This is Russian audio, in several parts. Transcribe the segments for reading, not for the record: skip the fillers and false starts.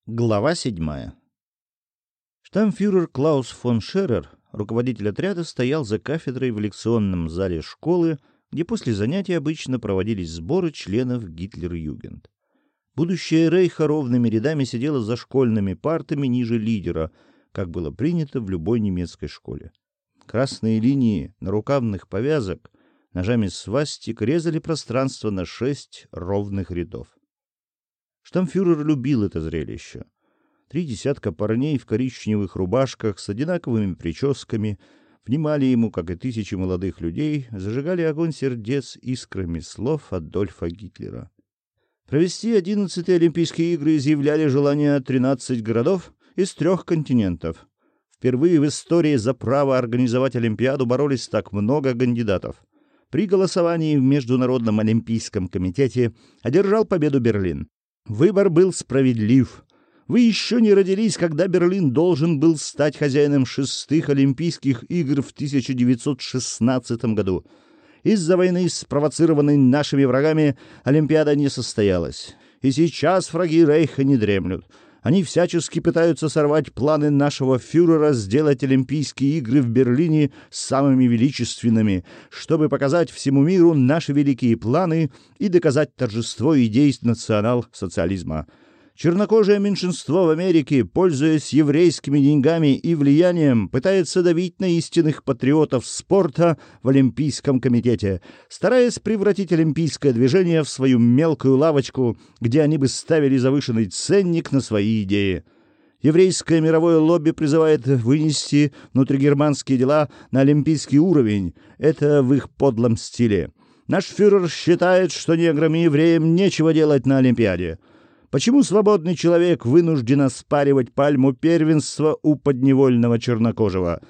Глава 7. Штаммфюрер Клаус фон Шерер, руководитель отряда, стоял за кафедрой в лекционном зале школы, где после занятий обычно проводились сборы членов Гитлер-Югенд. Будущее Рейха ровными рядами сидело за школьными партами ниже лидера, как было принято в любой немецкой школе. Красные линии нарукавных повязок ножами свастик резали пространство на 6 ровных рядов. Штаммфюрер любил это зрелище. 3 десятка парней в коричневых рубашках с одинаковыми прическами внимали ему, как и тысячи молодых людей, зажигали огонь сердец искрами слов Адольфа Гитлера. Провести 11-е Олимпийские игры изъявляли желание 13 городов из 3 континентов. Впервые в истории за право организовать Олимпиаду боролись так много кандидатов. При голосовании в Международном олимпийском комитете одержал победу Берлин. Выбор был справедлив. Вы еще не родились, когда Берлин должен был стать хозяином 6-х Олимпийских игр в 1916 году. Из-за войны, спровоцированной нашими врагами, Олимпиада не состоялась. И сейчас враги Рейха не дремлют. Они всячески пытаются сорвать планы нашего фюрера сделать Олимпийские игры в Берлине самыми величественными, чтобы показать всему миру наши великие планы и доказать торжество идей национал-социализма. Чернокожее меньшинство в Америке, пользуясь еврейскими деньгами и влиянием, пытается давить на истинных патриотов спорта в Олимпийском комитете, стараясь превратить олимпийское движение в свою мелкую лавочку, где они бы ставили завышенный ценник на свои идеи. Еврейское мировое лобби призывает вынести внутригерманские дела на олимпийский уровень. Это в их подлом стиле. Наш фюрер считает, что неграм и евреям нечего делать на Олимпиаде. Почему свободный человек вынужден оспаривать пальму первенства у подневольного чернокожего?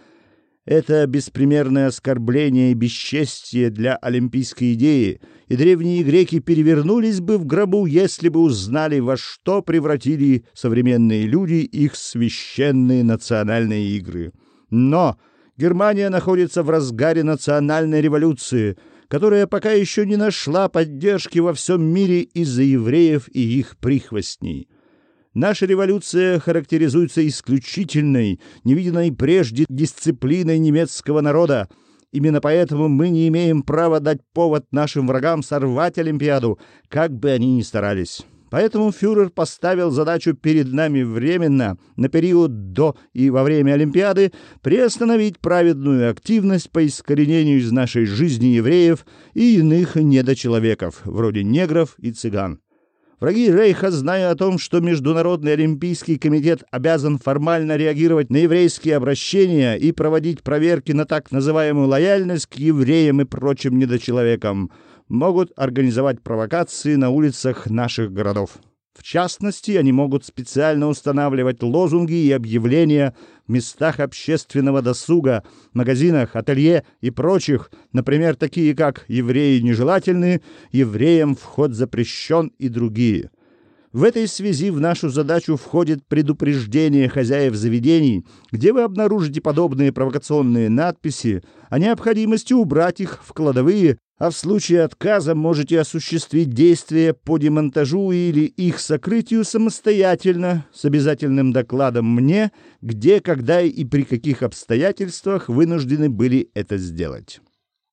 Это беспримерное оскорбление и бесчестие для олимпийской идеи, и древние греки перевернулись бы в гробу, если бы узнали, во что превратили современные люди их священные национальные игры. Но Германия находится в разгаре национальной революции, которая пока еще не нашла поддержки во всем мире из-за евреев и их прихвостней. Наша революция характеризуется исключительной, невиданной прежде дисциплиной немецкого народа. Именно поэтому мы не имеем права дать повод нашим врагам сорвать Олимпиаду, как бы они ни старались. Поэтому фюрер поставил задачу перед нами временно, на период до и во время Олимпиады, приостановить праведную активность по искоренению из нашей жизни евреев и иных недочеловеков, вроде негров и цыган. Враги Рейха, зная о том, что Международный олимпийский комитет обязан формально реагировать на еврейские обращения и проводить проверки на так называемую лояльность к евреям и прочим недочеловекам, могут организовать провокации на улицах наших городов. В частности, они могут специально устанавливать лозунги и объявления в местах общественного досуга, магазинах, ателье и прочих, например, такие как «евреи нежелательны», «евреям вход запрещен» и другие. В этой связи в нашу задачу входит предупреждение хозяев заведений, где вы обнаружите подобные провокационные надписи, о необходимости убрать их в кладовые, а в случае отказа можете осуществить действия по демонтажу или их сокрытию самостоятельно, с обязательным докладом мне, где, когда и при каких обстоятельствах вынуждены были это сделать.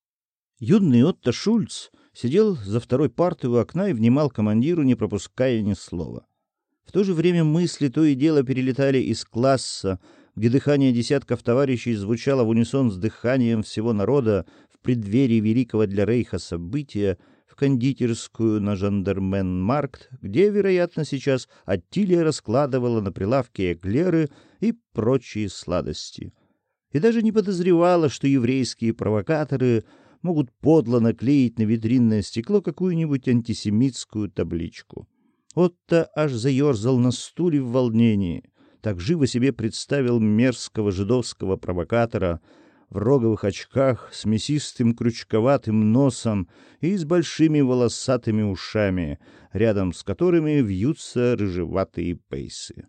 Юный Отто Шульц сидел за второй партой у окна и внимал командиру, не пропуская ни слова. В то же время мысли то и дело перелетали из класса, где дыхание десятков товарищей звучало в унисон с дыханием всего народа в преддверии великого для Рейха события, в кондитерскую на Жандарменмаркт, где, вероятно, сейчас Аттилия раскладывала на прилавке эклеры и прочие сладости. И даже не подозревала, что еврейские провокаторы могут подло наклеить на витринное стекло какую-нибудь антисемитскую табличку. Отто аж заерзал на стуле в волнении. Так живо себе представил мерзкого жидовского провокатора в роговых очках с мясистым крючковатым носом и с большими волосатыми ушами, рядом с которыми вьются рыжеватые пейсы.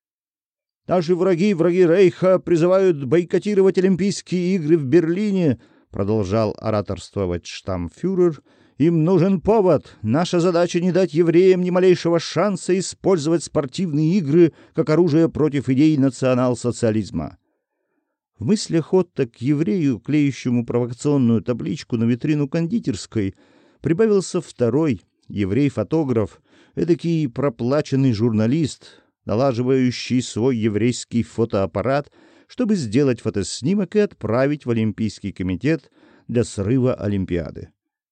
«Наши враги Рейха призывают бойкотировать Олимпийские игры в Берлине», продолжал ораторствовать штаммфюрер, Им нужен повод. Наша задача не дать евреям ни малейшего шанса использовать спортивные игры как оружие против идей национал-социализма. В мыслях Отто к еврею, клеящему провокационную табличку на витрину кондитерской, прибавился второй еврей-фотограф, эдакий проплаченный журналист, налаживающий свой еврейский фотоаппарат, чтобы сделать фотоснимок и отправить в Олимпийский комитет для срыва Олимпиады.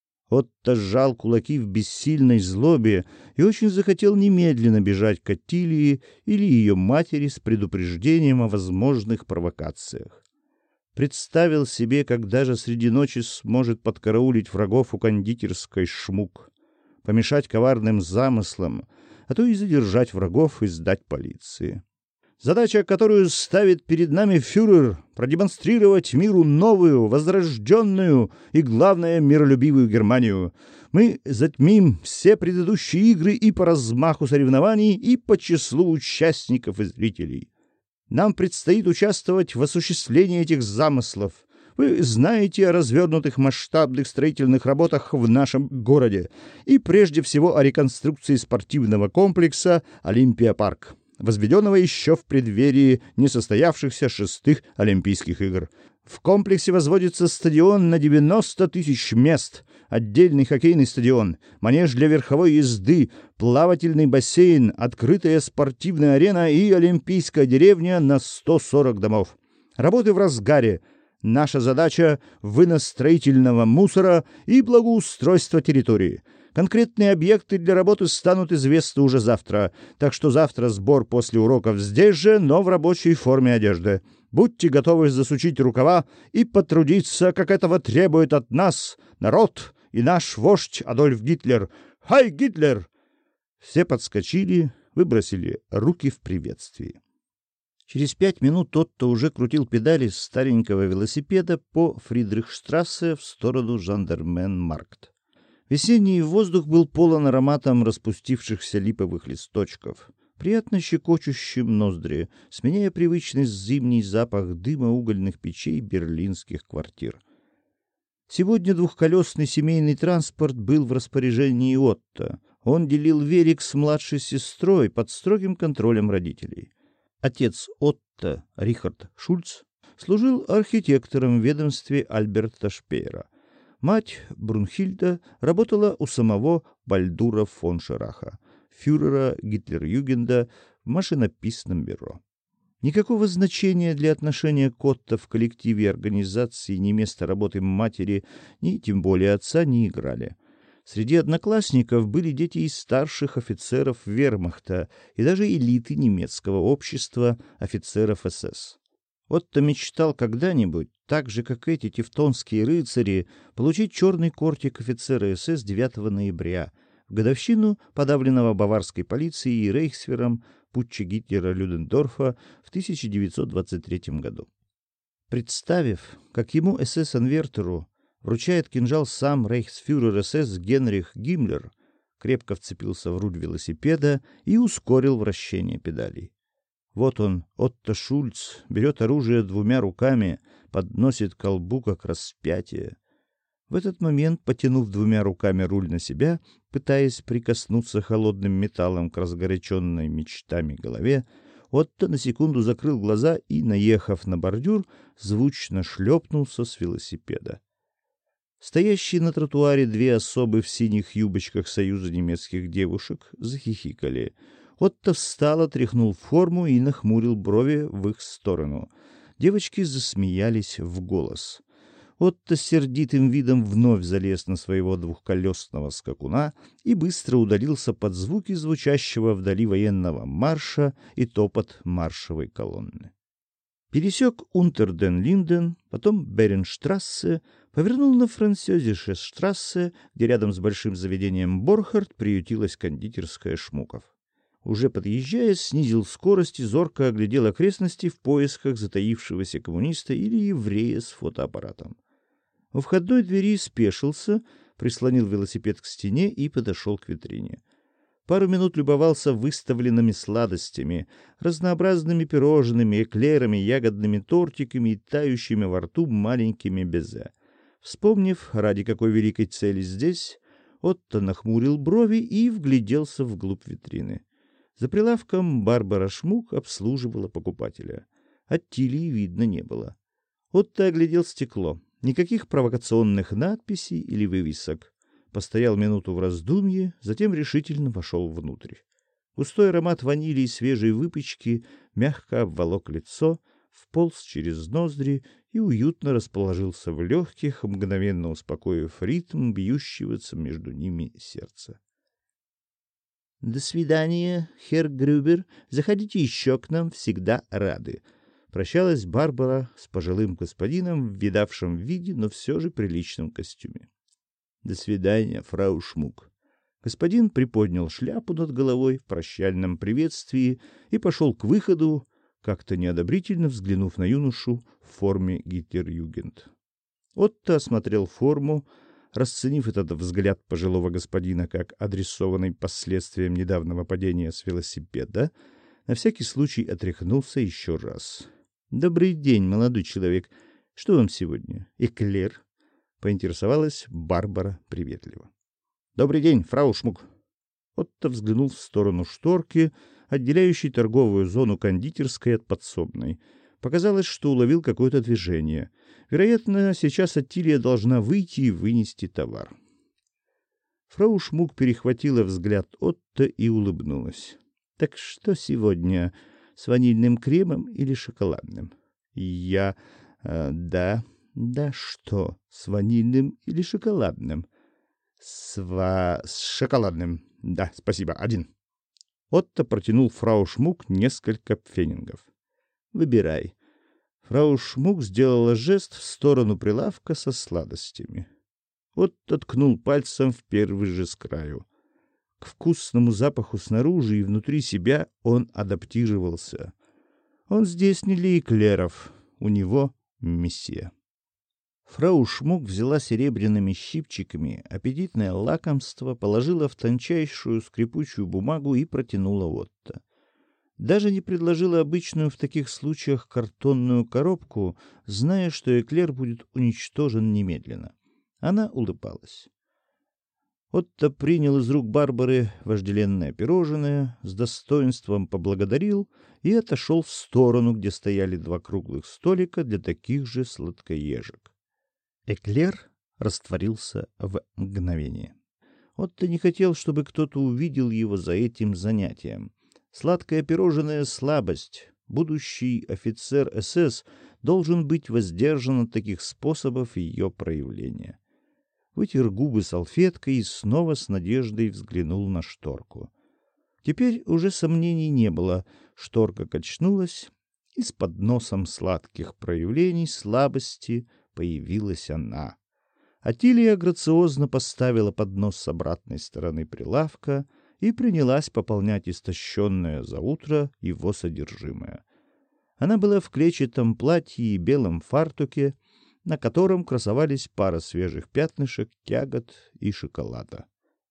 Отто сжал кулаки в бессильной злобе и очень захотел немедленно бежать к Аттилии или ее матери с предупреждением о возможных провокациях. Представил себе, как даже среди ночи сможет подкараулить врагов у кондитерской Шмук, помешать коварным замыслам, а то и задержать врагов и сдать полиции. Задача, которую ставит перед нами фюрер, продемонстрировать миру новую, возрожденную и, главное, миролюбивую Германию. Мы затмим все предыдущие игры и по размаху соревнований, и по числу участников и зрителей. Нам предстоит участвовать в осуществлении этих замыслов. Вы знаете о развернутых масштабных строительных работах в нашем городе и прежде всего о реконструкции спортивного комплекса «Олимпия-парк», возведенного еще в преддверии несостоявшихся 6-х Олимпийских игр. В комплексе возводится стадион на 90 тысяч мест, отдельный хоккейный стадион, манеж для верховой езды, плавательный бассейн, открытая спортивная арена и олимпийская деревня на 140 домов. Работы в разгаре. Наша задача — вынос строительного мусора и благоустройство территории. Конкретные объекты для работы станут известны уже завтра, так что завтра сбор после уроков здесь же, но в рабочей форме одежды. Будьте готовы засучить рукава и потрудиться, как этого требует от нас народ и наш вождь Адольф Гитлер. Хай, Гитлер!» Все подскочили, выбросили руки в приветствии. Через 5 минут Отто уже крутил педали старенького велосипеда по Фридрихштрассе в сторону Жандарменмаркт. Весенний воздух был полон ароматом распустившихся липовых листочков, приятно щекочущим ноздри, сменяя привычный зимний запах дыма угольных печей берлинских квартир. Сегодня двухколесный семейный транспорт был в распоряжении Отто. Он делил велик с младшей сестрой под строгим контролем родителей. Отец Отто, Рихард Шульц, служил архитектором в ведомстве Альберта Шпеера. Мать Брунхильда работала у самого Бальдура фон Шираха, фюрера Гитлер-Югенда, в машинописном бюро. Никакого значения для отношения Котта в коллективе организации ни место работы матери, ни тем более отца не играли. Среди одноклассников были дети из старших офицеров вермахта и даже элиты немецкого общества офицеров СС. Отто мечтал когда-нибудь, так же, как эти тевтонские рыцари, получить черный кортик офицера СС 9 ноября, в годовщину подавленного баварской полицией и рейхсвером путча Гитлера-Людендорфа в 1923 году. Представив, как ему СС-анвертеру вручает кинжал сам рейхсфюрер СС Генрих Гиммлер, крепко вцепился в руль велосипеда и ускорил вращение педалей. Вот он, Отто Шульц, берет оружие 2 руками, подносит к колбу, как распятие. В этот момент, потянув 2 руками руль на себя, пытаясь прикоснуться холодным металлом к разгоряченной мечтами голове, Отто на секунду закрыл глаза и, наехав на бордюр, звучно шлепнулся с велосипеда. Стоящие на тротуаре 2 особы в синих юбочках Союза немецких девушек захихикали. Отто встал, отряхнул форму и нахмурил брови в их сторону. Девочки засмеялись в голос. Отто с сердитым видом вновь залез на своего двухколесного скакуна и быстро удалился под звуки звучащего вдали военного марша и топот маршевой колонны. Пересек Унтерден-Линден, потом Беренштрассе, повернул на Францёзише-штрассе, где рядом с большим заведением Борхард приютилась кондитерская Шмуков. Уже подъезжая, снизил скорость и зорко оглядел окрестности в поисках затаившегося коммуниста или еврея с фотоаппаратом. У входной двери спешился, прислонил велосипед к стене и подошел к витрине. Пару минут любовался выставленными сладостями, разнообразными пирожными, эклерами, ягодными тортиками и тающими во рту маленькими безе. Вспомнив, ради какой великой цели здесь, Отто нахмурил брови и вгляделся вглубь витрины. За прилавком Барбара Шмук обслуживала покупателя. Аттилии видно не было. Отто оглядел стекло. Никаких провокационных надписей или вывесок. Постоял минуту в раздумье, затем решительно вошел внутрь. Густой аромат ванили и свежей выпечки мягко обволок лицо, вполз через ноздри и уютно расположился в легких, мгновенно успокоив ритм бьющегося между ними сердца. — До свидания, херр Грюбер. Заходите еще к нам, всегда рады. Прощалась Барбара с пожилым господином в видавшем виде, но все же приличном костюме. — До свидания, фрау Шмук. Господин приподнял шляпу над головой в прощальном приветствии и пошел к выходу, как-то неодобрительно взглянув на юношу в форме Гитлер-Югент. Отто осмотрел форму, расценив этот взгляд пожилого господина как адресованный последствиям недавнего падения с велосипеда, на всякий случай отряхнулся еще раз. — Добрый день, молодой человек. Что вам сегодня? Эклер? — поинтересовалась Барбара приветливо. — Добрый день, фрау Шмук. Отто взглянул в сторону шторки, отделяющей торговую зону кондитерской от подсобной. Показалось, что уловил какое-то движение. Вероятно, сейчас Аттилия должна выйти и вынести товар. Фрау Шмук перехватила взгляд Отто и улыбнулась. — Так что сегодня, с ванильным кремом или шоколадным? — Да, что, с ванильным или шоколадным? — С шоколадным. Да, спасибо, один. Отто протянул фрау Шмук несколько пфеннингов. — Выбирай. Фрау Шмук сделала жест в сторону прилавка со сладостями. Отто ткнул пальцем в первый же с краю. К вкусному запаху снаружи и внутри себя он адаптировался. Он здесь не для эклеров, у него мессия. Фрау Шмук взяла серебряными щипчиками аппетитное лакомство, положила в тончайшую скрипучую бумагу и протянула Отто. Даже не предложила обычную в таких случаях картонную коробку, зная, что эклер будет уничтожен немедленно. Она улыбалась. Отто принял из рук Барбары вожделенное пирожное, с достоинством поблагодарил и отошел в сторону, где стояли два круглых столика для таких же сладкоежек. Эклер растворился в мгновение. Отто не хотел, чтобы кто-то увидел его за этим занятием. Сладкое пирожное — слабость. Будущий офицер СС должен быть воздержан от таких способов ее проявления. Вытер губы салфеткой и снова с надеждой взглянул на шторку. Теперь уже сомнений не было. Шторка качнулась, и с подносом сладких проявлений слабости появилась она. Аттилия грациозно поставила поднос с обратной стороны прилавка и принялась пополнять истощенное за утро его содержимое. Она была в клетчатом платье и белом фартуке, на котором красовались пара свежих пятнышек ягод и шоколада.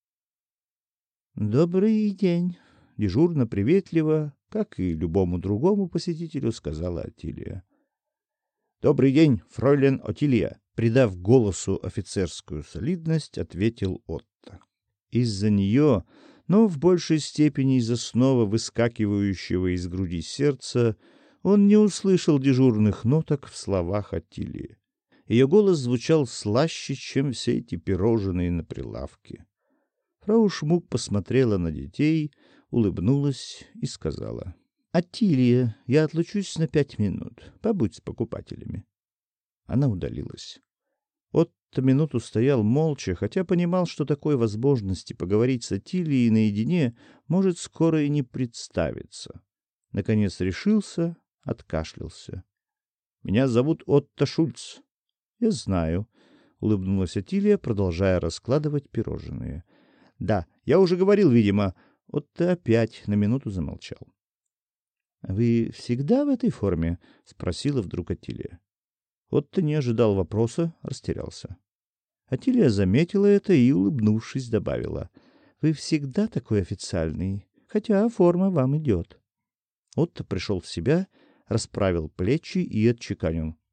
«Добрый день!» — дежурно приветливо, как и любому другому посетителю, сказала Аттилия. «Добрый день, фройлен Оттилия!» — придав голосу офицерскую солидность, ответил Отто. Из-за нее, но в большей степени из-за снова выскакивающего из груди сердца, он не услышал дежурных ноток в словах Аттилии. Ее голос звучал слаще, чем все эти пирожные на прилавке. Фрау Шмук посмотрела на детей, улыбнулась и сказала: «Аттилия, я отлучусь на 5 минут. Побудь с покупателями». Она удалилась. Отто минуту стоял молча, хотя понимал, что такой возможности поговорить с Аттилией наедине может скоро и не представиться. Наконец решился, откашлялся. «Меня зовут Отто Шульц». «Я знаю», — улыбнулась Аттилия, продолжая раскладывать пирожные. «Да, я уже говорил, видимо». Отто опять на минуту замолчал. «Вы всегда в этой форме?» — спросила вдруг Аттилия. Отто не ожидал вопроса, растерялся. Аттилия заметила это и, улыбнувшись, добавила: «Вы всегда такой официальный, хотя форма вам идет». Отто пришел в себя, расправил плечи и отчеканил: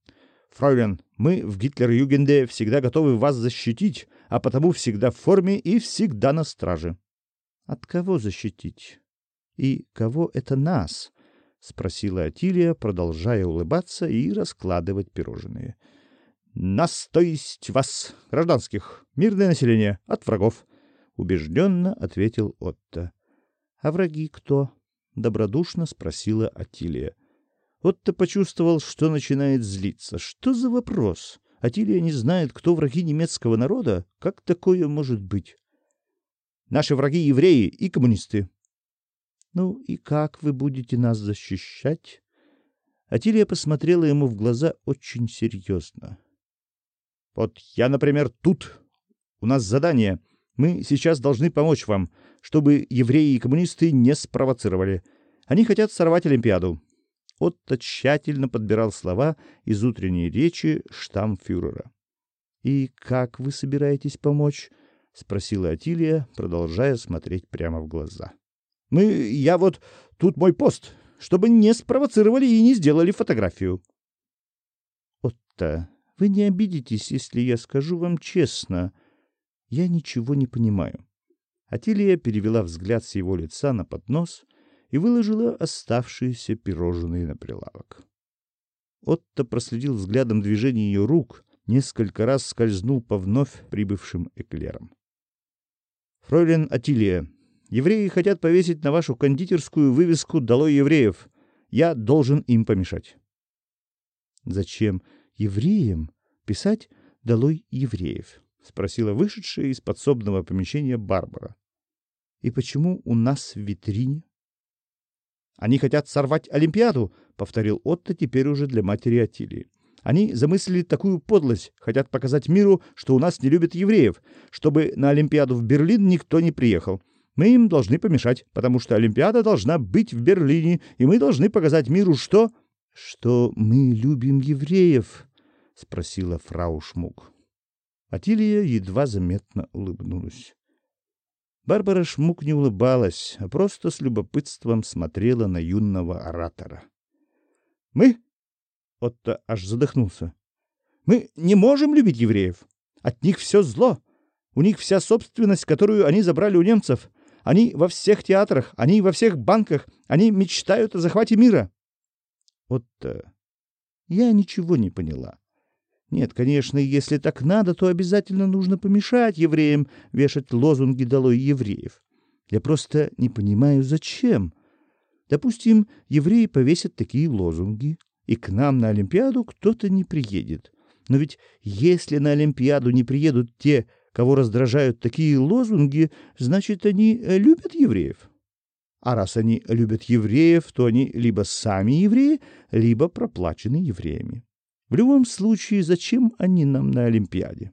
«Фройлен, мы в Гитлер-Югенде всегда готовы вас защитить, а потому всегда в форме и всегда на страже». «От кого защитить? И кого это нас?» — спросила Атилия, продолжая улыбаться и раскладывать пирожные. «Нас, то есть вас, гражданских, мирное население, от врагов», — убежденно ответил Отто. «А враги кто?» — добродушно спросила Атилия. Отто почувствовал, что начинает злиться. Что за вопрос? Атилия не знает, кто враги немецкого народа? Как такое может быть? «Наши враги — евреи и коммунисты». «Ну и как вы будете нас защищать?» Атилия посмотрела ему в глаза очень серьезно. «Вот я, например, тут. У нас задание. Мы сейчас должны помочь вам, чтобы евреи и коммунисты не спровоцировали. Они хотят сорвать Олимпиаду». Отто тщательно подбирал слова из утренней речи штамфюрера. «И как вы собираетесь помочь?» — спросила Атилия, продолжая смотреть прямо в глаза. Тут мой пост, чтобы не спровоцировали и не сделали фотографию». «Отто, вы не обидитесь, если я скажу вам честно. Я ничего не понимаю». Атилия перевела взгляд с его лица на поднос и выложила оставшиеся пирожные на прилавок. Отто проследил взглядом движение ее рук, несколько раз скользнул по вновь прибывшим эклерам. «Фройлен Атилия, евреи хотят повесить на вашу кондитерскую вывеску «Долой евреев». Я должен им помешать». «Зачем евреям писать «Долой евреев»?» — спросила вышедшая из подсобного помещения Барбара. «И почему у нас в витрине?» «Они хотят сорвать Олимпиаду», — повторил Отто теперь уже для матери Атилии. «Они замыслили такую подлость, хотят показать миру, что у нас не любят евреев, чтобы на Олимпиаду в Берлин никто не приехал. Мы им должны помешать, потому что Олимпиада должна быть в Берлине, и мы должны показать миру, что...» «Что мы любим евреев?» — спросила фрау Шмук. Атилия едва заметно улыбнулась. Барбара Шмук не улыбалась, а просто с любопытством смотрела на юного оратора. «Мы?» — Отто аж задохнулся. «Мы не можем любить евреев. От них все зло. У них вся собственность, которую они забрали у немцев. Они во всех театрах, они во всех банках, они мечтают о захвате мира». «Отто, я ничего не поняла. Нет, конечно, если так надо, то обязательно нужно помешать евреям вешать лозунги «Долой евреев». Я просто не понимаю, зачем. Допустим, евреи повесят такие лозунги, и к нам на Олимпиаду кто-то не приедет. Но ведь если на Олимпиаду не приедут те, кого раздражают такие лозунги, значит, они любят евреев. А раз они любят евреев, то они либо сами евреи, либо проплачены евреями. В любом случае, зачем они нам на Олимпиаде?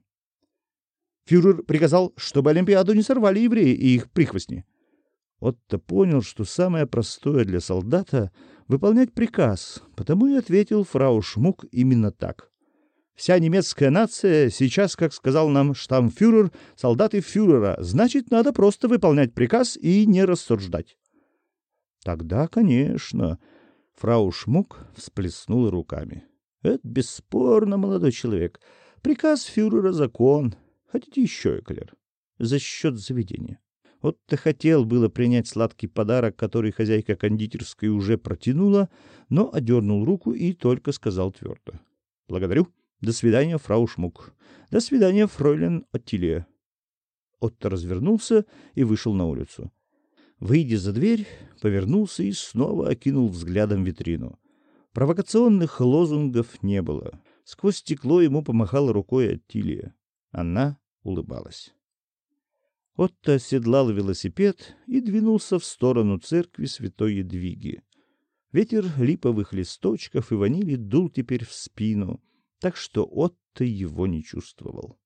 Фюрер приказал, чтобы Олимпиаду не сорвали евреи и их прихвостни. Отто понял, что самое простое для солдата — выполнять приказ, потому и ответил фрау Шмук именно так. «Вся немецкая нация сейчас, как сказал нам штамфюрер, солдаты фюрера, значит, надо просто выполнять приказ и не рассуждать». «Тогда, конечно», — фрау Шмук всплеснула руками. «Это бесспорно, молодой человек. Приказ фюрера — закон. Хотите еще эклер? За счет заведения». Отто хотел было принять сладкий подарок, который хозяйка кондитерской уже протянула, но одернул руку и только сказал твердо: «Благодарю. До свидания, фрау Шмук. До свидания, фройлен Атилия». Отто развернулся и вышел на улицу. Выйдя за дверь, повернулся и снова окинул взглядом витрину. Провокационных лозунгов не было. Сквозь стекло ему помахала рукой Атилия. Она улыбалась. Отто оседлал велосипед и двинулся в сторону церкви святой Едвиги. Ветер липовых листочков и ванили дул теперь в спину, так что Отто его не чувствовал.